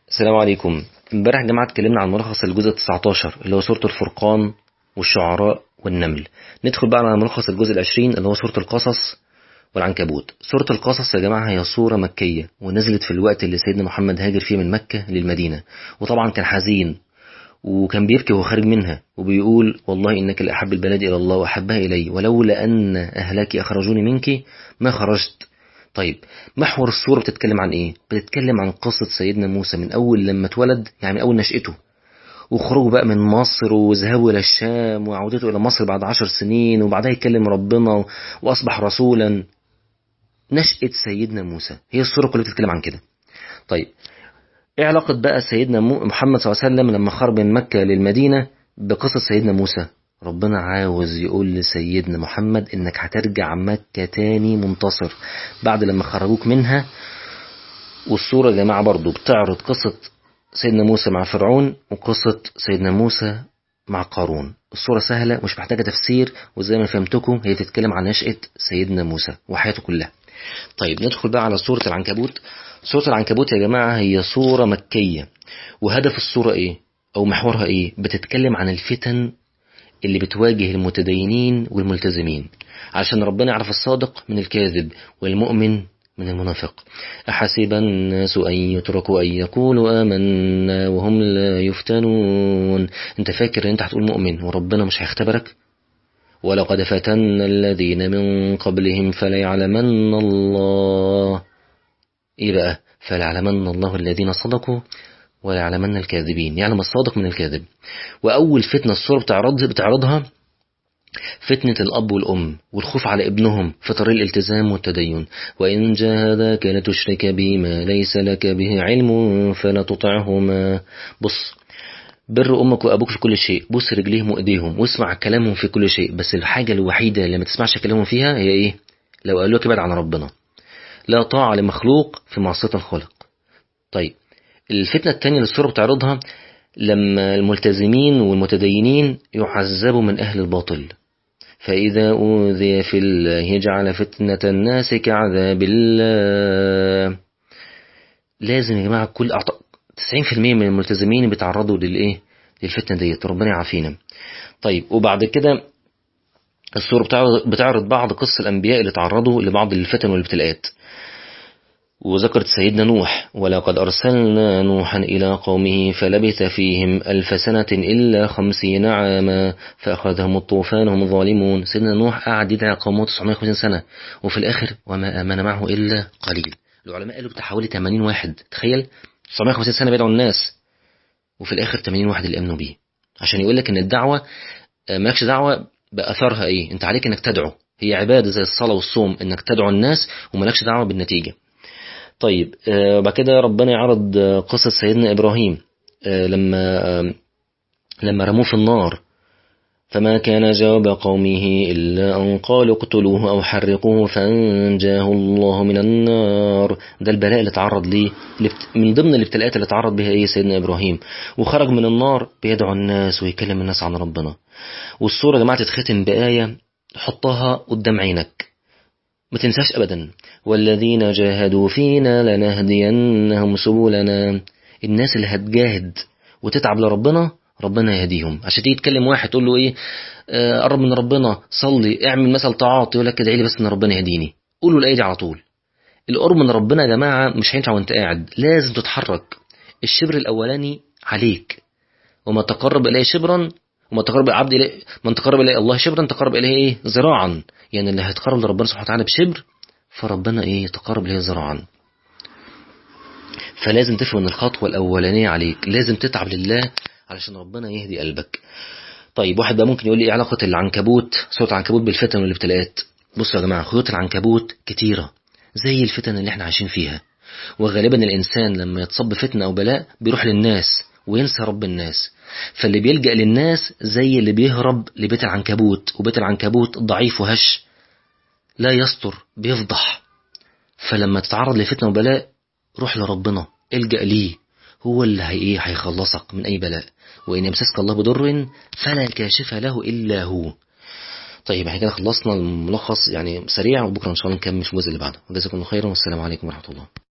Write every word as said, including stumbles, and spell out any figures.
السلام عليكم. امبارح يا جماعة اتكلمنا عن ملخص الجزء تسعة عشر اللي هو سورة الفرقان والشعراء والنمل. ندخل بقى على ملخص الجزء العشرين اللي هو سورة القصص والعنكبوت. سورة القصص يا جماعة هي سورة مكية ونزلت في الوقت اللي سيدنا محمد هاجر فيه من مكة للمدينة، وطبعا كان حزين وكان بيبكي وهو خارج منها وبيقول: والله إنك لأحب البلاد إلى الله وأحبها إلي، ولولا أن أهلك أخرجوني منك ما خرجت. طيب، محور السورة بتتكلم عن إيه؟ بتتكلم عن قصة سيدنا موسى من أول لما اتولد، يعني من أول نشأته، وخروجه بقى من مصر وذهابه إلى الشام وعودته إلى مصر بعد عشر سنين، وبعدها يكلم ربنا وأصبح رسولا. نشأة سيدنا موسى هي السورة كلها بتتكلم عن كده. طيب، ايه علاقة بقى سيدنا محمد صلى الله عليه وسلم لما خرج من مكة للمدينة بقصة سيدنا موسى؟ ربنا عاوز يقول لسيدنا محمد انك هترجع مكة تاني منتصر بعد لما خرجوك منها. والسورة يا جماعة برضو بتعرض قصة سيدنا موسى مع فرعون وقصة سيدنا موسى مع قارون. السورة سهلة مش محتاجة تفسير، وزي ما فهمتكم هي تتكلم عن نشأة سيدنا موسى وحياته كلها. طيب، ندخل بقى على سورة العنكبوت. سورة العنكبوت يا جماعة هي سورة مكية، وهدف السورة ايه او محورها ايه؟ بتتكلم عن الفتن اللي بتواجه المتدينين والملتزمين، عشان ربنا يعرف الصادق من الكاذب والمؤمن من المنافق. أحسب الناس أن يتركوا أن يقولوا آمنا وهم لا يفتنون. انت فاكر ان انت هتقول مؤمن وربنا مش هيختبرك؟ ولقد فتنا الذين من قبلهم فليعلمن الله ايه بقى؟ فليعلمن الله الذين صدقوا وليعلمن الكاذبين. يعلم الصادق من الكاذب. وأول فتنة السورة بتعرض بتعرضها فتنة الأب والأم والخوف على ابنهم في طريق الالتزام والتدين. وإن جاهداك لتشرك بي ما ليس لك به علم فلا تطعهما. بص، بر أمك وأبوك في كل شيء، بص رجليهم وإيديهم واسمع كلامهم في كل شيء، بس الحاجة الوحيدة اللي ما تسمعش كلامهم فيها هي إيه؟ لو قالوا لك ابعد عن ربنا. لا طاعة لمخلوق في معصية الخالق. طيب، الفتنة التانية اللي السورة بتعرضها لما الملتزمين والمتدينين يعذبوا من أهل الباطل. فإذا أوذي في الله جعل فتنة الناس كعذاب الله. لازم يا جماعة كل تسعين في المية من الملتزمين بيتعرضوا للإيه؟ للفتنة ديت، ربنا يعافينا. طيب، وبعد كده السورة بتعرض بعض قصص الأنبياء اللي تعرضوا لبعض الفتن والابتلاءات. وذكرت سيدنا نوح: ولقد أرسلنا نوحا إلى قومه فلبث فيهم ألف سنة إلا خمسين عاما فأخذهم الطوفان وهم ظالمون. سيدنا نوح قعد يدعي قومه تسعمائة وخمسين سنة، وفي الآخر وما آمن معه إلا قليل. العلماء قالوا بتاع حوالي ثمانين واحد. تخيل، تسعمائة وخمسين سنة بيدعوا الناس وفي الآخر ثمانين واحد اللي آمنوا بيه. عشان يقول لك إن الدعوة مالكش دعوة بأثرها إيه، أنت عليك إنك تدعو. هي عبادة زي الصلاة والصوم، إنك تدعو الناس ومالكش دعوة بالنتيجة. طيب، آه بعد كده ربنا يعرض آه قصة سيدنا إبراهيم آه لما آه لما رموه في النار، فما كان جواب قومه إلا أن قالوا اقتلوه أو حرقوه فأنجاه الله من النار. ده البلاء اللي تعرض ليه، من ضمن الابتلاءات اللي تعرض بها إيه سيدنا إبراهيم، وخرج من النار بيدعو الناس ويكلم الناس عن ربنا. والسورة يا جماعة تتختم بآية حطها قدام عينك ما تنساش أبدا: والذين جاهدوا فينا لنهدينهم سبلنا. الناس اللي هتجاهد وتتعب لربنا ربنا يهديهم. عشان تيجي تكلم واحد تقول له ايه؟ آه قرب من ربنا، صلي، اعمل مثل طاعات، يقول لك ادعي لي بس ان ربنا يهديني. قول له الآية دي على طول. القرب من ربنا يا جماعة مش هينفع وانت قاعد، لازم تتحرك. الشبر الأولاني عليك: وما تقرب إليه شبرا وما تقرب العبد إليه من تقرب إليه الله شبرا تقرب إليه إيه؟ ذراعا. يعني اللي هيتقرب لربنا سبحانه وتعالى بشبر فربنا إيه؟ يتقرب إليه ذراعا. فلازم تفهم ان الخطوة الأولانية عليك، لازم تتعب لله علشان ربنا يهدي قلبك. طيب، واحد بقى ممكن يقول لي ايه علاقة العنكبوت، سورة العنكبوت، بالفتن والابتلاءات؟ بصوا يا جماعة، خيوط العنكبوت كتيرة زي الفتن اللي احنا عايشين فيها، وغالبا الإنسان لما يتصب بفتنة أو بلاء بيروح للناس وينسى رب الناس. فاللي بيلجأ للناس زي اللي بيهرب لبيت العنكبوت، وبيت العنكبوت ضعيف وهش لا يستر، بيفضح. فلما تتعرض لفتنة وبلاء روح لربنا، الجأ ليه، هو اللي هي ايه هيخلصك من أي بلاء. وإن يمسسك الله بضر فلا كاشف له إلا هو. طيب، احنا كده خلصنا الملخص يعني سريع، وبكرة إن شاء الله نكمل في الجزء اللي بعده. جزاكم الله خيرا، والسلام عليكم ورحمة الله.